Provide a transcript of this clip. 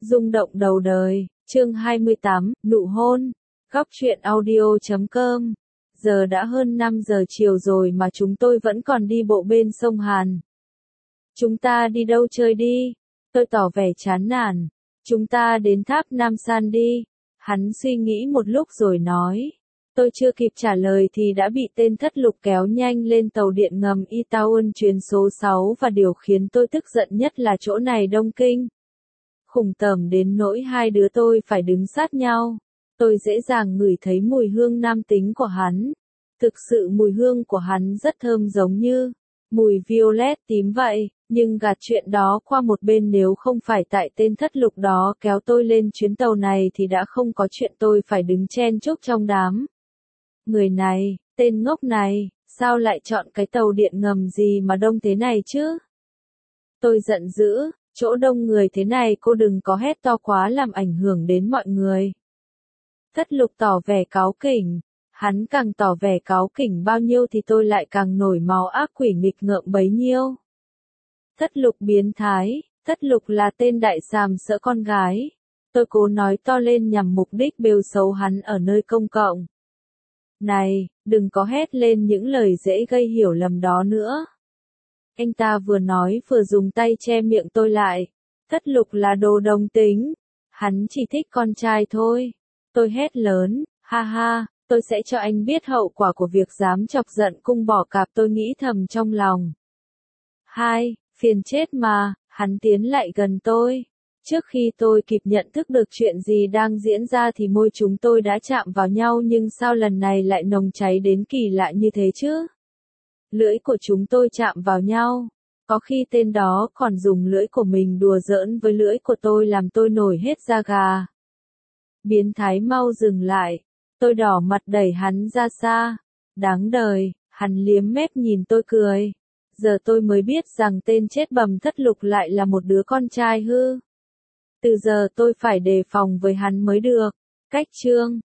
Rung động đầu đời, chương 28, nụ hôn, góc truyện audio.com. Giờ đã hơn 5 giờ chiều rồi mà chúng tôi vẫn còn đi bộ bên sông Hàn. Chúng ta đi đâu chơi đi? Tôi tỏ vẻ chán nản. Chúng ta đến tháp Nam San đi. Hắn suy nghĩ một lúc rồi nói. Tôi chưa kịp trả lời thì đã bị tên thất lục kéo nhanh lên tàu điện ngầm Itaewon chuyến số 6 và điều khiến tôi tức giận nhất là chỗ này đông kinh. Khủng tởm đến nỗi hai đứa tôi phải đứng sát nhau. Tôi dễ dàng ngửi thấy mùi hương nam tính của hắn. Thực sự mùi hương của hắn rất thơm giống như mùi violet tím vậy, nhưng gạt chuyện đó qua một bên, nếu không phải tại tên thất lục đó kéo tôi lên chuyến tàu này thì đã không có chuyện tôi phải đứng chen chúc trong đám. Người này, tên ngốc này, sao lại chọn cái tàu điện ngầm gì mà đông thế này chứ? Tôi giận dữ, chỗ đông người thế này cô đừng có hét to quá làm ảnh hưởng đến mọi người. Thất lục tỏ vẻ cáu kỉnh, hắn càng tỏ vẻ cáu kỉnh bao nhiêu thì tôi lại càng nổi máu ác quỷ nghịch ngợm bấy nhiêu. Thất lục biến thái, thất lục là tên đại sàm sợ con gái. Tôi cố nói to lên nhằm mục đích bêu xấu hắn ở nơi công cộng. Này, đừng có hét lên những lời dễ gây hiểu lầm đó nữa. Anh ta vừa nói vừa dùng tay che miệng tôi lại. Thất lục là đồ đồng tính. Hắn chỉ thích con trai thôi. Tôi hét lớn, ha ha, tôi sẽ cho anh biết hậu quả của việc dám chọc giận cung bỏ cạp, tôi nghĩ thầm trong lòng. Hai, phiền chết mà, hắn tiến lại gần tôi. Trước khi tôi kịp nhận thức được chuyện gì đang diễn ra thì môi chúng tôi đã chạm vào nhau, nhưng sao lần này lại nồng cháy đến kỳ lạ như thế chứ? Lưỡi của chúng tôi chạm vào nhau. Có khi tên đó còn dùng lưỡi của mình đùa giỡn với lưỡi của tôi làm tôi nổi hết da gà. Biến thái mau dừng lại. Tôi đỏ mặt đẩy hắn ra xa. Đáng đời, hắn liếm mép nhìn tôi cười. Giờ tôi mới biết rằng tên chết bầm thất lục lại là một đứa con trai hư. Từ giờ tôi phải đề phòng với hắn mới được. Cách chương